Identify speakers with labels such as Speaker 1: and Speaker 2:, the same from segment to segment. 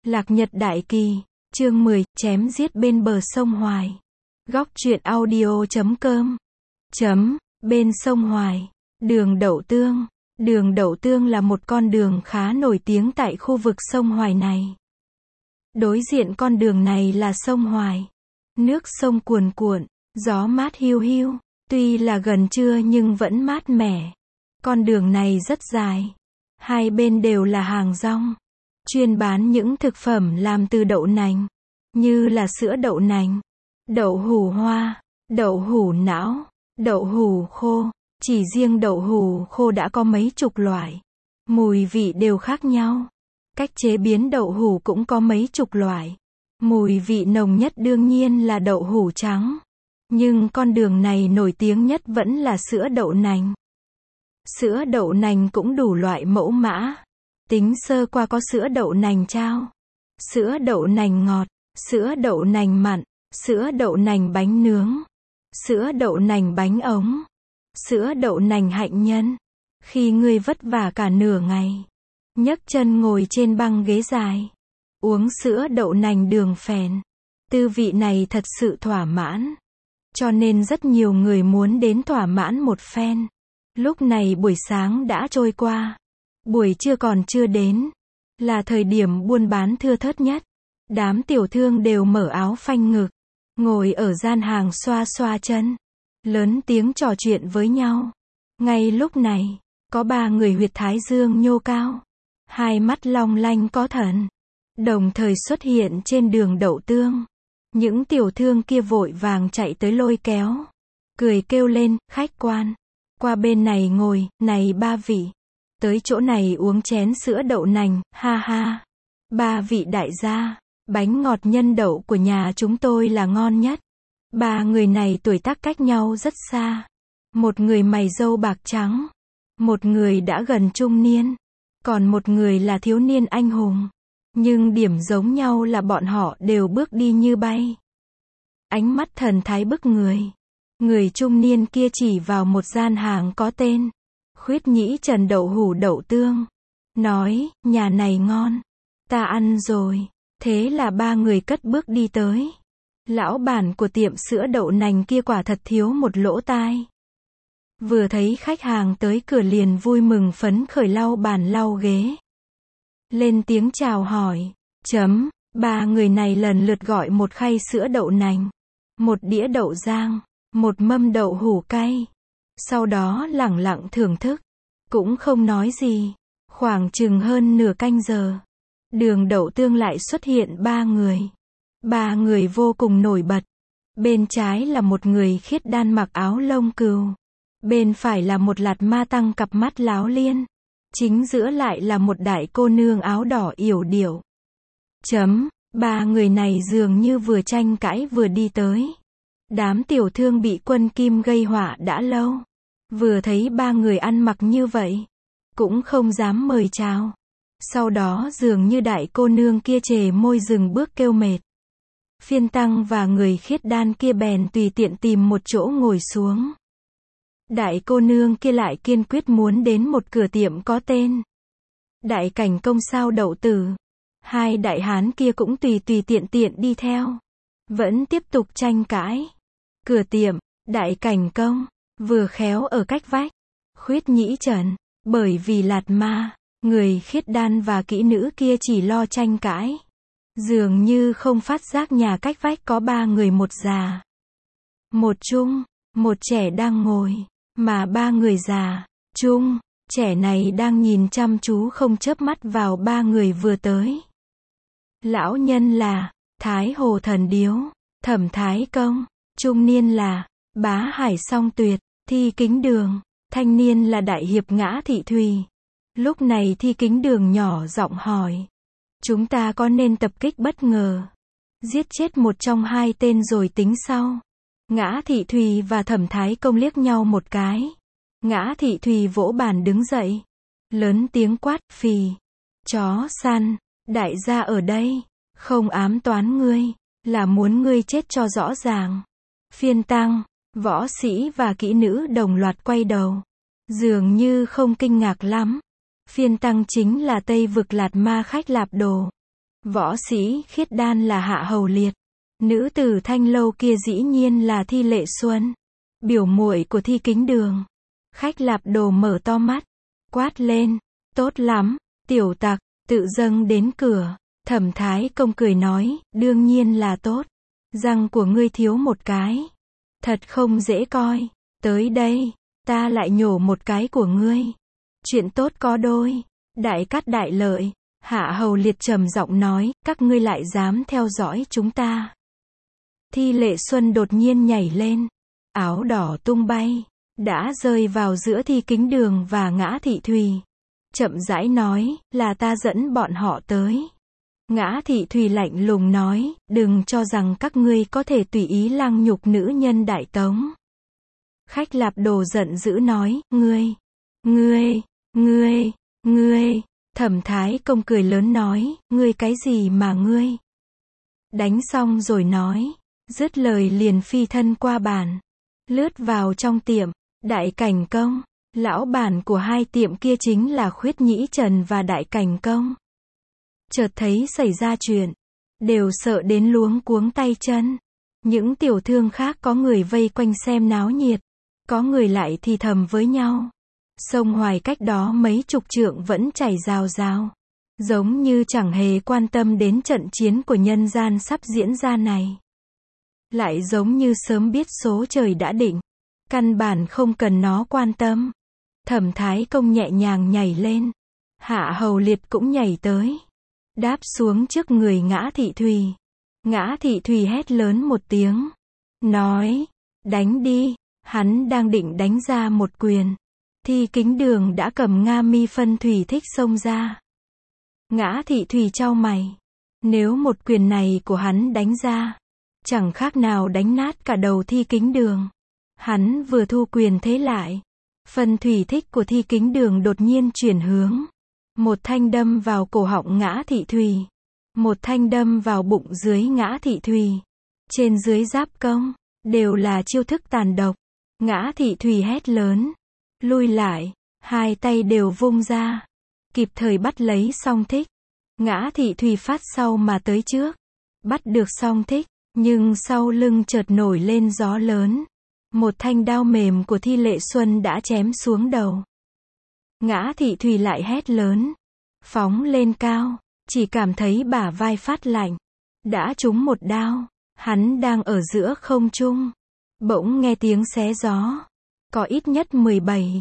Speaker 1: Lạc Nhật Đại Kỳ, chương 10, chém giết bên bờ sông Hoài. Góc truyện audio.com. Bên sông Hoài, đường Đậu Tương. Đường Đậu Tương là một con đường khá nổi tiếng tại khu vực sông Hoài này. Đối diện con đường này là sông Hoài. Nước sông cuồn cuộn, gió mát hiu hiu, tuy là gần trưa nhưng vẫn mát mẻ. Con đường này rất dài. Hai bên đều là hàng rong, chuyên bán những thực phẩm làm từ đậu nành, như là sữa đậu nành, đậu hủ hoa, đậu hủ não, đậu hủ khô. Chỉ riêng đậu hủ khô đã có mấy chục loại, mùi vị đều khác nhau. Cách chế biến đậu hủ cũng có mấy chục loại. Mùi vị nồng nhất đương nhiên là đậu hủ trắng, nhưng con đường này nổi tiếng nhất vẫn là sữa đậu nành. Sữa đậu nành cũng đủ loại mẫu mã. Tính sơ qua có sữa đậu nành trao, sữa đậu nành ngọt, sữa đậu nành mặn, sữa đậu nành bánh nướng, sữa đậu nành bánh ống, sữa đậu nành hạnh nhân. Khi ngươi vất vả cả nửa ngày, nhấc chân ngồi trên băng ghế dài, uống sữa đậu nành đường phèn, tư vị này thật sự thỏa mãn. Cho nên rất nhiều người muốn đến thỏa mãn một phen. Lúc này buổi sáng đã trôi qua, buổi trưa còn chưa đến, là thời điểm buôn bán thưa thớt nhất. Đám tiểu thương đều mở áo phanh ngực, ngồi ở gian hàng xoa xoa chân, lớn tiếng trò chuyện với nhau. Ngay lúc này, có ba người huyệt thái dương nhô cao, hai mắt long lanh có thần, đồng thời xuất hiện trên đường Đậu Tương. Những tiểu thương kia vội vàng chạy tới lôi kéo, cười kêu lên, khách quan, qua bên này ngồi, này ba vị, tới chỗ này uống chén sữa đậu nành, ha ha. Ba vị đại gia, bánh ngọt nhân đậu của nhà chúng tôi là ngon nhất. Ba người này tuổi tác cách nhau rất xa. Một người mày râu bạc trắng, một người đã gần trung niên, còn một người là thiếu niên anh hùng. Nhưng điểm giống nhau là bọn họ đều bước đi như bay. Ánh mắt thần thái bức người. Người trung niên kia chỉ vào một gian hàng có tên Khuyết Nhĩ Trần đậu hủ Đậu Tương, nói, nhà này ngon, ta ăn rồi. Thế là ba người cất bước đi tới. Lão bản của tiệm sữa đậu nành kia quả thật thiếu một lỗ tai. Vừa thấy khách hàng tới cửa liền vui mừng phấn khởi lau bàn lau ghế, lên tiếng chào hỏi. Ba người này lần lượt gọi một khay sữa đậu nành, một đĩa đậu rang, một mâm đậu hủ cay. Sau đó lẳng lặng thưởng thức, cũng không nói gì. Khoảng chừng hơn nửa canh giờ, đường Đậu Tương lại xuất hiện ba người. Ba người vô cùng nổi bật. Bên trái là một người khiết đan mặc áo lông cừu, bên phải là một lạt ma tăng cặp mắt láo liên, chính giữa lại là một đại cô nương áo đỏ yểu điệu. Ba người này dường như vừa tranh cãi vừa đi tới. Đám tiểu thương bị Quân Kim gây họa đã lâu, vừa thấy ba người ăn mặc như vậy, cũng không dám mời chào. Sau đó dường như đại cô nương kia chề môi dừng bước kêu mệt. Phiên tăng và người khiết đan kia bèn tùy tiện tìm một chỗ ngồi xuống. Đại cô nương kia lại kiên quyết muốn đến một cửa tiệm có tên Đại Cảnh Công sao đậu tử. Hai đại hán kia cũng tùy tiện đi theo, vẫn tiếp tục tranh cãi. Cửa tiệm Đại Cảnh Công vừa khéo ở cách vách Khuyết Nhĩ Trần. Bởi vì Lạt Ma, người khiết đan và kỹ nữ kia chỉ lo tranh cãi, dường như không phát giác nhà cách vách có ba người, một già, một trung, một trẻ đang ngồi, mà ba người già, trung, trẻ này đang nhìn chăm chú không chớp mắt vào ba người vừa tới. Lão nhân là Thái Hồ Thần Điếu, Thẩm Thái Công, trung niên là Bá Hải Song Tuyệt, Thi Kính Đường, thanh niên là Đại Hiệp Ngã Thị Thùy. Lúc này Thi Kính Đường nhỏ giọng hỏi, chúng ta có nên tập kích bất ngờ, giết chết một trong hai tên rồi tính sau? Ngã Thị Thùy và Thẩm Thái Công liếc nhau một cái. Ngã Thị Thùy vỗ bàn đứng dậy, lớn tiếng quát, phì, chó săn, đại gia ở đây, không ám toán ngươi, là muốn ngươi chết cho rõ ràng. Phiên tăng, võ sĩ và kỹ nữ đồng loạt quay đầu, dường như không kinh ngạc lắm. Phiên tăng chính là Tây Vực Lạt Ma khách Lạp Đồ. Võ sĩ khiết đan là Hạ Hầu Liệt. Nữ tử thanh lâu kia dĩ nhiên là Thi Lệ Xuân, biểu muội của Thi Kính Đường. Khách Lạp Đồ mở to mắt, quát lên, tốt lắm, tiểu tặc, tự dâng đến cửa. Thẩm Thái Công cười nói, đương nhiên là tốt. Răng của ngươi thiếu một cái. Thật không dễ coi. Tới đây, ta lại nhổ một cái của ngươi. Chuyện tốt có đôi. Đại cát đại lợi. Hạ Hầu Liệt trầm giọng nói, các ngươi lại dám theo dõi chúng ta. Thi Lệ Xuân đột nhiên nhảy lên. Áo đỏ tung bay. Đã rơi vào giữa Thi Kính Đường và Ngã Thị Thùy. Chậm rãi nói, là ta dẫn bọn họ tới. Ngã Thị Thùy lạnh lùng nói, đừng cho rằng các ngươi có thể tùy ý lăng nhục nữ nhân Đại Tống. Khách Lạp Đồ giận dữ nói, ngươi. Thẩm Thái Công cười lớn nói, ngươi cái gì mà ngươi. Đánh xong rồi nói, dứt lời liền phi thân qua bàn. Lướt vào trong tiệm, Đại Cảnh Công. Lão bản của hai tiệm kia chính là Khuyết Nhĩ Trần và Đại Cảnh Công. Chợt thấy xảy ra chuyện, đều sợ đến luống cuống tay chân. Những tiểu thương khác có người vây quanh xem náo nhiệt, có người lại thì thầm với nhau. Sông Hoài cách đó mấy chục trượng vẫn chảy rào rào, giống như chẳng hề quan tâm đến trận chiến của nhân gian sắp diễn ra này. Lại giống như sớm biết số trời đã định, căn bản không cần nó quan tâm. Thẩm Thái Công nhẹ nhàng nhảy lên, Hạ Hầu Liệt cũng nhảy tới, đáp xuống trước người Ngã Thị Thùy. Ngã Thị Thùy hét lớn một tiếng, nói, đánh đi. Hắn đang định đánh ra một quyền, Thi Kính Đường đã cầm Nga Mi Phân Thủy Thích xông ra. Ngã Thị Thùy chau mày, nếu một quyền này của hắn đánh ra, chẳng khác nào đánh nát cả đầu Thi Kính Đường. Hắn vừa thu quyền thế lại, Phân Thủy Thích của Thi Kính Đường đột nhiên chuyển hướng. Một thanh đâm vào cổ họng Ngã Thị Thùy, một thanh đâm vào bụng dưới Ngã Thị Thùy. Trên dưới giáp công, đều là chiêu thức tàn độc. Ngã Thị Thùy hét lớn, lui lại, hai tay đều vung ra, kịp thời bắt lấy Song Thích. Ngã Thị Thùy phát sau mà tới trước, bắt được Song Thích, nhưng sau lưng chợt nổi lên gió lớn. Một thanh đao mềm của Thi Lệ Xuân đã chém xuống đầu. Ngã Thị Thùy lại hét lớn, phóng lên cao, chỉ cảm thấy bả vai phát lạnh, đã trúng một đao. Hắn đang ở giữa không trung, bỗng nghe tiếng xé gió, có ít nhất 17,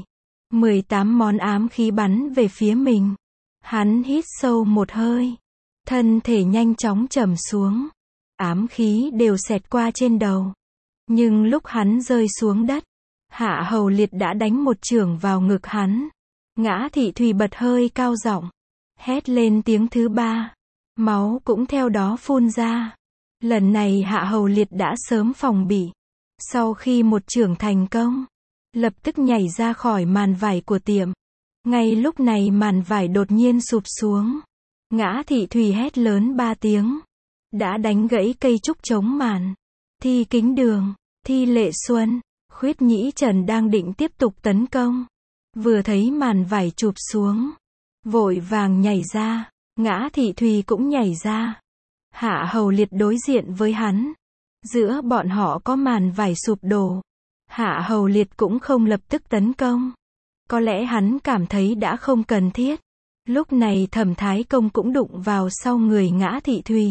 Speaker 1: 18 món ám khí bắn về phía mình. Hắn hít sâu một hơi, thân thể nhanh chóng trầm xuống, ám khí đều xẹt qua trên đầu. Nhưng lúc hắn rơi xuống đất, Hạ Hầu Liệt đã đánh một chưởng vào ngực hắn. Ngã Thị Thùy bật hơi cao giọng, hét lên tiếng thứ ba, máu cũng theo đó phun ra. Lần này Hạ Hầu Liệt đã sớm phòng bị. Sau khi một chưởng thành công, lập tức nhảy ra khỏi màn vải của tiệm. Ngay lúc này màn vải đột nhiên sụp xuống. Ngã Thị Thùy hét lớn 3 tiếng, đã đánh gãy cây trúc chống màn. Thi Kính Đường, Thi Lệ Xuân, Khuyết Nhĩ Trần đang định tiếp tục tấn công, vừa thấy màn vải chụp xuống, vội vàng nhảy ra. Ngã Thị Thùy cũng nhảy ra. Hạ Hầu Liệt đối diện với hắn. Giữa bọn họ có màn vải sụp đổ. Hạ Hầu Liệt cũng không lập tức tấn công. Có lẽ hắn cảm thấy đã không cần thiết. Lúc này Thẩm Thái Công cũng đụng vào sau người Ngã Thị Thùy.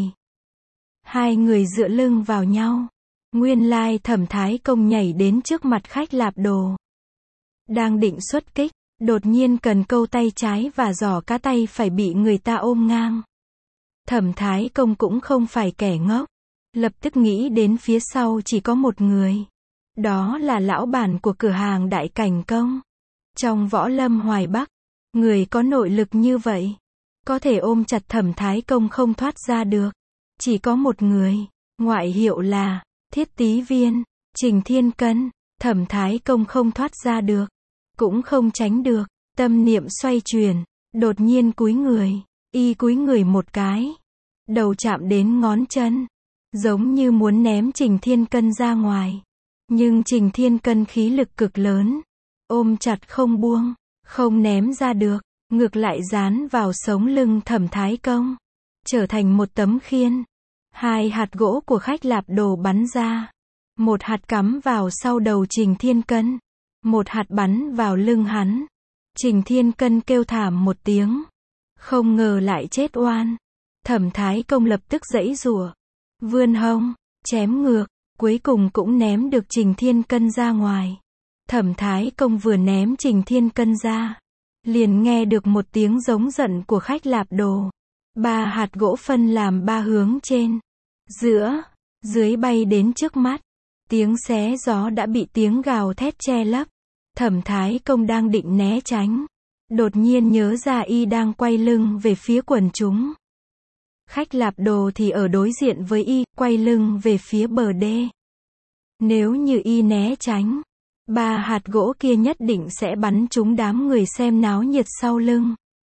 Speaker 1: Hai người dựa lưng vào nhau. Nguyên lai Thẩm Thái Công nhảy đến trước mặt Khách Lạp Đồ. Đang định xuất kích, đột nhiên cần câu tay trái và giỏ cá tay phải bị người ta ôm ngang. Thẩm Thái Công cũng không phải kẻ ngốc, lập tức nghĩ đến phía sau chỉ có một người. Đó là lão bản của cửa hàng Đại Cảnh Công. Trong võ lâm Hoài Bắc, người có nội lực như vậy, có thể ôm chặt Thẩm Thái Công không thoát ra được. Chỉ có một người, ngoại hiệu là Thiết Tý Viên, Trình Thiên Cân. Thẩm Thái Công không thoát ra được, cũng không tránh được. Tâm niệm xoay chuyển, đột nhiên cúi người, cúi người một cái, đầu chạm đến ngón chân, giống như muốn ném Trình Thiên Cân ra ngoài. Nhưng Trình Thiên Cân khí lực cực lớn, ôm chặt không buông, không ném ra được, ngược lại dán vào sống lưng Thẩm Thái Công. trở thành một tấm khiên. 2 hạt gỗ của Khách Lạp Đồ bắn ra. 1 hạt cắm vào sau đầu Trình Thiên Cân. 1 hạt bắn vào lưng hắn. Trình Thiên Cân kêu thảm một tiếng. Không ngờ lại chết oan. Thẩm Thái Công lập tức giãy giụa, vươn hông, chém ngược, cuối cùng cũng ném được Trình Thiên Cân ra ngoài. Thẩm Thái Công vừa ném Trình Thiên Cân ra, liền nghe được một tiếng giống giận của Khách Lạp Đồ. 3 hạt gỗ phân làm 3 hướng trên, giữa, dưới bay đến trước mắt. Tiếng xé gió đã bị tiếng gào thét che lấp. Thẩm Thái Công đang định né tránh, đột nhiên nhớ ra y đang quay lưng về phía quần chúng. Khách Lạp Đồ thì ở đối diện với y, quay lưng về phía bờ đê. Nếu như y né tránh, 3 hạt gỗ kia nhất định sẽ bắn trúng đám người xem náo nhiệt sau lưng.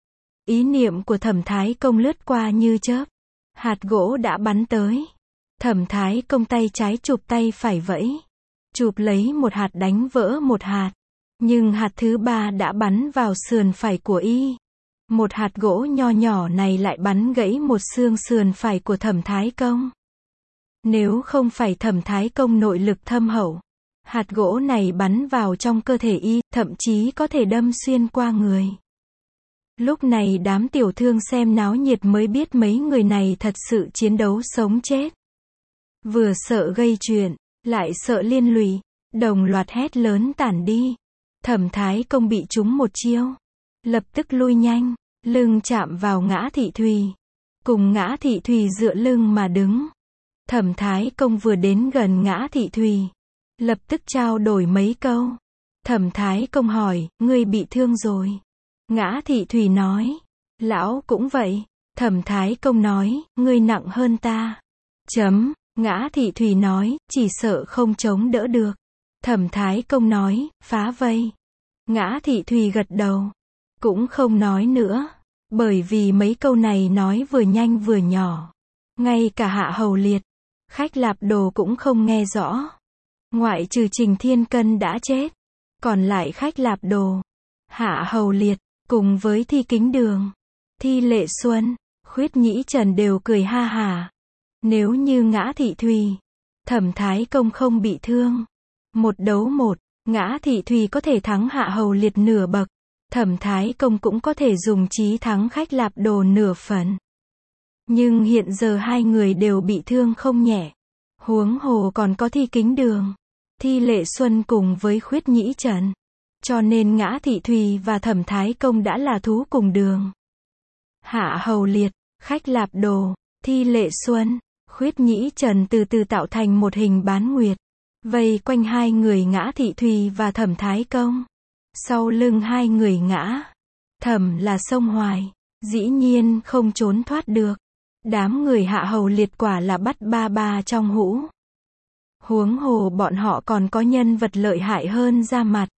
Speaker 1: Ý niệm của Thẩm Thái Công lướt qua như chớp. Hạt gỗ đã bắn tới. Thẩm Thái Công tay trái chụp tay phải vẫy. Chụp lấy một hạt đánh vỡ một hạt. Nhưng hạt thứ 3 đã bắn vào sườn phải của y. Một hạt gỗ nho nhỏ này lại bắn gãy một xương sườn phải của Thẩm Thái Công. Nếu không phải Thẩm Thái Công nội lực thâm hậu, hạt gỗ này bắn vào trong cơ thể y, thậm chí có thể đâm xuyên qua người. Lúc này đám tiểu thương xem náo nhiệt mới biết mấy người này thật sự chiến đấu sống chết. Vừa sợ gây chuyện, lại sợ liên lụy, đồng loạt hét lớn tản đi. Thẩm Thái Công bị trúng một chiêu, lập tức lui nhanh, lưng chạm vào Ngã Thị Thùy. Cùng Ngã Thị Thùy dựa lưng mà đứng. Thẩm Thái Công vừa đến gần Ngã Thị Thùy, lập tức trao đổi mấy câu. Thẩm Thái Công hỏi, ngươi bị thương rồi? Ngã Thị Thùy nói, lão cũng vậy. Thẩm Thái Công nói, ngươi nặng hơn ta. Ngã Thị Thùy nói, chỉ sợ không chống đỡ được. Thẩm Thái Công nói, phá vây. Ngã Thị Thùy gật đầu, cũng không nói nữa, bởi vì mấy câu này nói vừa nhanh vừa nhỏ. Ngay cả Hạ Hầu Liệt, Khách Lạp Đồ cũng không nghe rõ. Ngoại trừ Trình Thiên Cân đã chết, còn lại Khách Lạp Đồ, Hạ Hầu Liệt, cùng với Thi Kính Đường, Thi Lệ Xuân, Khuyết Nhĩ Trần đều cười ha hả. Nếu như Ngã Thị Thùy, Thẩm Thái Công không bị thương, 1 đấu 1, Ngã Thị Thùy có thể thắng Hạ Hầu Liệt nửa bậc, Thẩm Thái Công cũng có thể dùng trí thắng Khách Lạp Đồ nửa phần. Nhưng hiện giờ hai người đều bị thương không nhẹ. Huống hồ còn có Thi Kính Đường, Thi Lệ Xuân cùng với Khuyết Nhĩ Trần. Cho nên Ngã Thị Thùy và Thẩm Thái Công đã là thú cùng đường. Hạ Hầu Liệt, Khách Lạp Đồ, Thi Lệ Xuân, Khuyết Nhĩ Trần từ từ tạo thành một hình bán nguyệt, vây quanh hai người Ngã Thị Thùy và Thẩm Thái Công. Sau lưng hai người Ngã Thẩm là sông Hoài, dĩ nhiên không trốn thoát được. Đám người Hạ Hầu Liệt quả là bắt ba ba trong hũ. Huống hồ bọn họ còn có nhân vật lợi hại hơn ra mặt.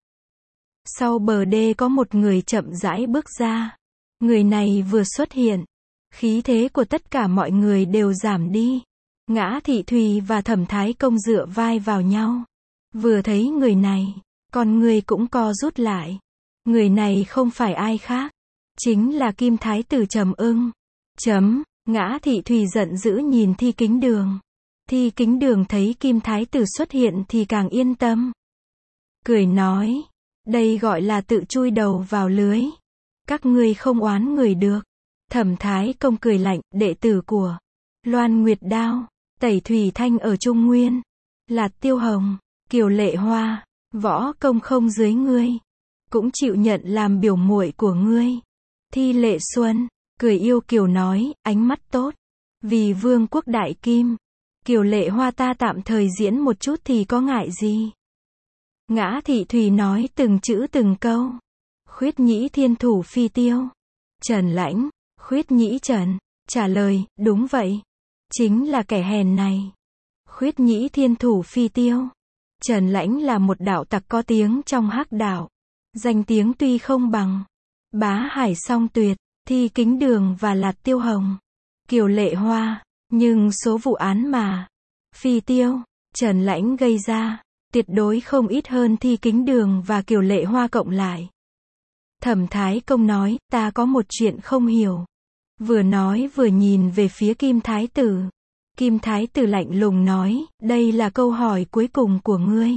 Speaker 1: Sau bờ đê có một người chậm rãi bước ra. Người này vừa xuất hiện, khí thế của tất cả mọi người đều giảm đi. Ngã Thị Thùy và Thẩm Thái Công dựa vai vào nhau. Vừa thấy người này, con người cũng co rút lại. Người này không phải ai khác, chính là Kim Thái Tử Trầm Ưng. Ngã Thị Thùy giận dữ nhìn Thi Kính Đường. Thi Kính Đường thấy Kim Thái Tử xuất hiện thì càng yên tâm. Cười nói, đây gọi là tự chui đầu vào lưới. Các ngươi không oán người được. Thẩm Thái Công cười lạnh, đệ tử của Loan Nguyệt Đao, Tẩy Thủy Thanh ở Trung Nguyên, Lạt Tiêu Hồng, Kiều Lệ Hoa, võ công không dưới ngươi, cũng chịu nhận làm biểu muội của ngươi. Thi Lệ Xuân cười yêu kiều nói, ánh mắt tốt, vì Vương quốc đại kim, Kiều Lệ Hoa ta tạm thời diễn một chút thì có ngại gì. Ngã Thị Thùy nói từng chữ từng câu. Khuyết Nhĩ Thiên Thủ Phi Tiêu. Trần Lãnh, Khuyết Nhĩ Trần, trả lời, đúng vậy. Chính là kẻ hèn này. Khuyết Nhĩ Thiên Thủ Phi Tiêu. Trần Lãnh là một đạo tặc có tiếng trong hắc đạo. Danh tiếng tuy không bằng Bá Hải Song Tuyệt, Thi Kính Đường và Lạt Tiêu Hồng, Kiều Lệ Hoa, nhưng số vụ án mà Phi Tiêu, Trần Lãnh gây ra, tuyệt đối không ít hơn Thi Kính Đường và Kiều Lệ Hoa cộng lại. Thẩm Thái Công nói, ta có một chuyện không hiểu. vừa nói vừa nhìn về phía Kim Thái Tử. Kim Thái Tử lạnh lùng nói, đây là câu hỏi cuối cùng của ngươi.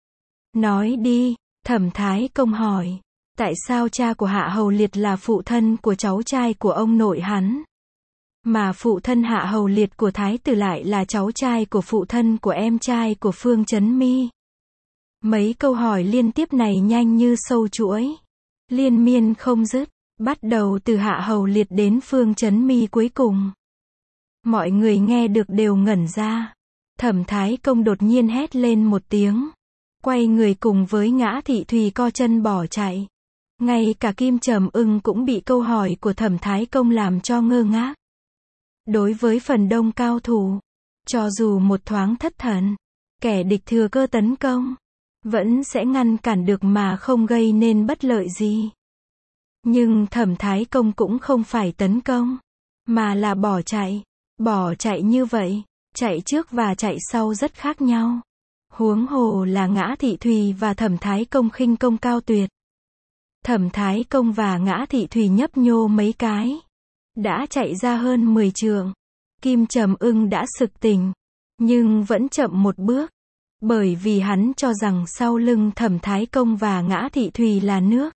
Speaker 1: Nói đi, Thẩm Thái Công hỏi, tại sao cha của Hạ Hầu Liệt là phụ thân của cháu trai của ông nội hắn? Mà phụ thân Hạ Hầu Liệt của Thái Tử lại là cháu trai của phụ thân của em trai của Phương Chấn Mi. Mấy câu hỏi liên tiếp này nhanh như sâu chuỗi, liên miên không dứt, bắt đầu từ Hạ Hầu Liệt đến Phương Chấn Mi cuối cùng. Mọi người nghe được đều ngẩn ra. Thẩm Thái Công đột nhiên hét lên một tiếng, quay người cùng với Ngã Thị Thùy co chân bỏ chạy. Ngay cả Kim Trầm Ưng cũng bị câu hỏi của Thẩm Thái Công làm cho ngơ ngác. Đối với phần đông cao thủ, cho dù một thoáng thất thần, kẻ địch thừa cơ tấn công, vẫn sẽ ngăn cản được mà không gây nên bất lợi gì. Nhưng Thẩm Thái Công cũng không phải tấn công, mà là bỏ chạy. Bỏ chạy như vậy, chạy trước và chạy sau rất khác nhau. Huống hồ là Ngã Thị Thùy và Thẩm Thái Công khinh công cao tuyệt. Thẩm Thái Công và Ngã Thị Thùy nhấp nhô mấy cái, đã chạy ra hơn 10 trượng. Kim Trầm Ưng đã sực tỉnh, nhưng vẫn chậm một bước, bởi vì hắn cho rằng sau lưng Thẩm Thái Công và Ngã Thị Thùy là nước.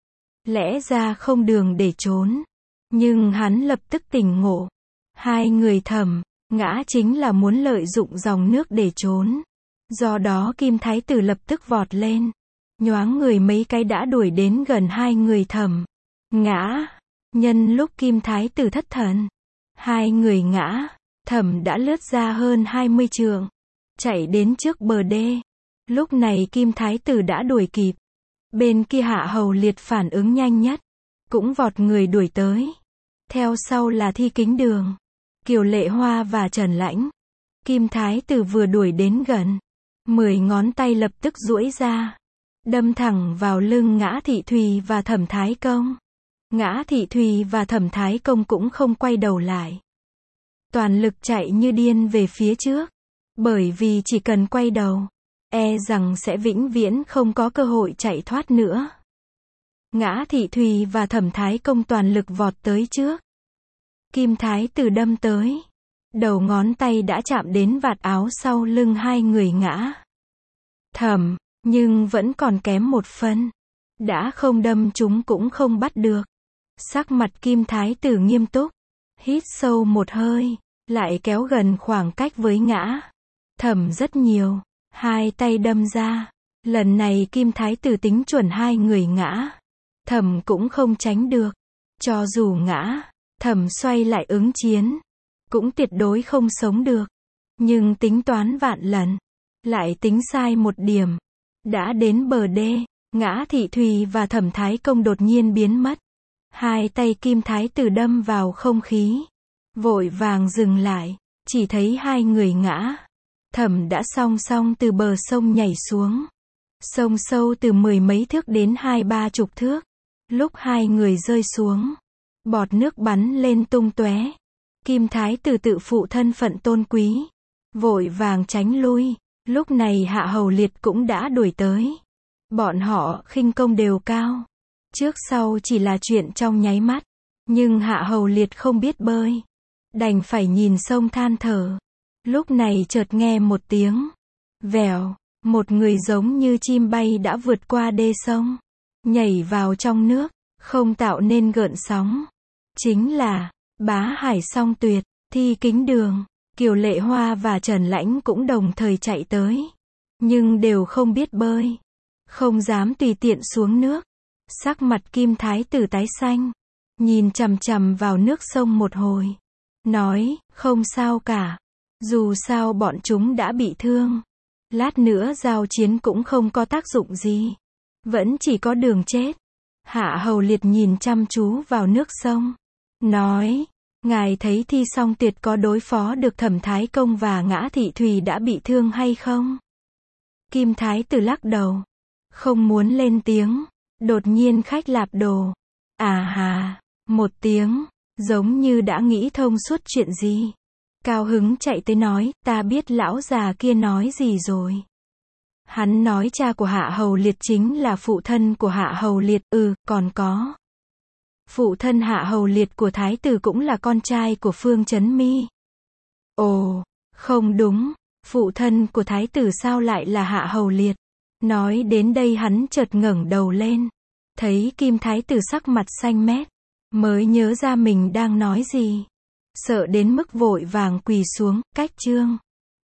Speaker 1: Lẽ ra không đường để trốn, nhưng hắn lập tức tỉnh ngộ. Hai người Thẩm, Ngã chính là muốn lợi dụng dòng nước để trốn. Do đó Kim Thái Tử lập tức vọt lên, nhoáng người mấy cái đã đuổi đến gần hai người Thẩm, Ngã. Nhân lúc Kim Thái Tử thất thần, hai người Ngã, Thẩm đã lướt ra hơn 20 trượng, chạy đến trước bờ đê. Lúc này Kim Thái Tử đã đuổi kịp. Bên kia Hạ Hầu Liệt phản ứng nhanh nhất, cũng vọt người đuổi tới. Theo sau là Thi Kính Đường, Kiều Lệ Hoa và Trần Lãnh. Kim Thái Tử vừa đuổi đến gần, 10 ngón tay lập tức duỗi ra, đâm thẳng vào lưng Ngã Thị Thùy và Thẩm Thái Công. Ngã Thị Thùy và Thẩm Thái Công cũng không quay đầu lại, toàn lực chạy như điên về phía trước, bởi vì chỉ cần quay đầu, e rằng sẽ vĩnh viễn không có cơ hội chạy thoát nữa. Ngã Thị Thùy và Thẩm Thái Công toàn lực vọt tới trước. Kim Thái Tử đâm tới, đầu ngón tay đã chạm đến vạt áo sau lưng hai người Ngã. Thẩm, nhưng vẫn còn kém một phân. Đã không đâm chúng cũng không bắt được. Sắc mặt Kim Thái Tử nghiêm túc, hít sâu một hơi, lại kéo gần khoảng cách với Ngã. Thẩm rất nhiều, hai tay đâm ra. Lần này Kim Thái Tử tính chuẩn hai người Ngã. Thẩm cũng không tránh được. Cho dù Ngã, Thẩm xoay lại ứng chiến, cũng tuyệt đối không sống được. Nhưng tính toán vạn lần, lại tính sai một điểm. Đã đến bờ đê, Ngã Thị Thùy và Thẩm Thái Công đột nhiên biến mất. Hai tay Kim Thái Tử đâm vào không khí, vội vàng dừng lại, chỉ thấy hai người Ngã. Thẩm đã song song từ bờ sông nhảy xuống. Sông sâu từ 10 mấy thước đến 20-30 thước. Lúc hai người rơi xuống, bọt nước bắn lên tung tóe. Kim Thái Tử tự phụ thân phận tôn quý, vội vàng tránh lui. Lúc này Hạ Hầu Liệt cũng đã đuổi tới. Bọn họ khinh công đều cao, trước sau chỉ là chuyện trong nháy mắt. Nhưng Hạ Hầu Liệt không biết bơi, đành phải nhìn sông than thở. Lúc này chợt nghe một tiếng vèo, một người giống như chim bay đã vượt qua đê sông, nhảy vào trong nước, không tạo nên gợn sóng. Chính là Bá Hải Song Tuyệt. Thi Kính Đường, Kiều Lệ Hoa và Trần Lãnh cũng đồng thời chạy tới, nhưng đều không biết bơi, không dám tùy tiện xuống nước. Sắc mặt Kim Thái Tử tái xanh, nhìn chằm chằm vào nước sông một hồi, nói, không sao cả, dù sao bọn chúng đã bị thương, lát nữa giao chiến cũng không có tác dụng gì, vẫn chỉ có đường chết. Hạ Hầu Liệt nhìn chăm chú vào nước sông, nói, ngài thấy Thi Song Tuyệt có đối phó được Thẩm Thái Công và Ngã Thị Thùy đã bị thương hay không? Kim Thái Tử lắc đầu, không muốn lên tiếng. Đột nhiên khách lạp đồ, à hà, một tiếng, giống như đã nghĩ thông suốt chuyện gì. Cao hứng chạy tới nói, ta biết lão già kia nói gì rồi. Hắn nói cha của Hạ Hầu Liệt chính là phụ thân của Hạ Hầu Liệt, còn có Phụ thân Hạ Hầu Liệt của thái tử cũng là con trai của Phương Chấn Mi. Ồ, không đúng, phụ thân của thái tử sao lại là Hạ Hầu Liệt? Nói đến đây hắn chợt ngẩng đầu lên, thấy Kim thái tử sắc mặt xanh mét, mới nhớ ra mình đang nói gì. Sợ đến mức vội vàng quỳ xuống, cách Trương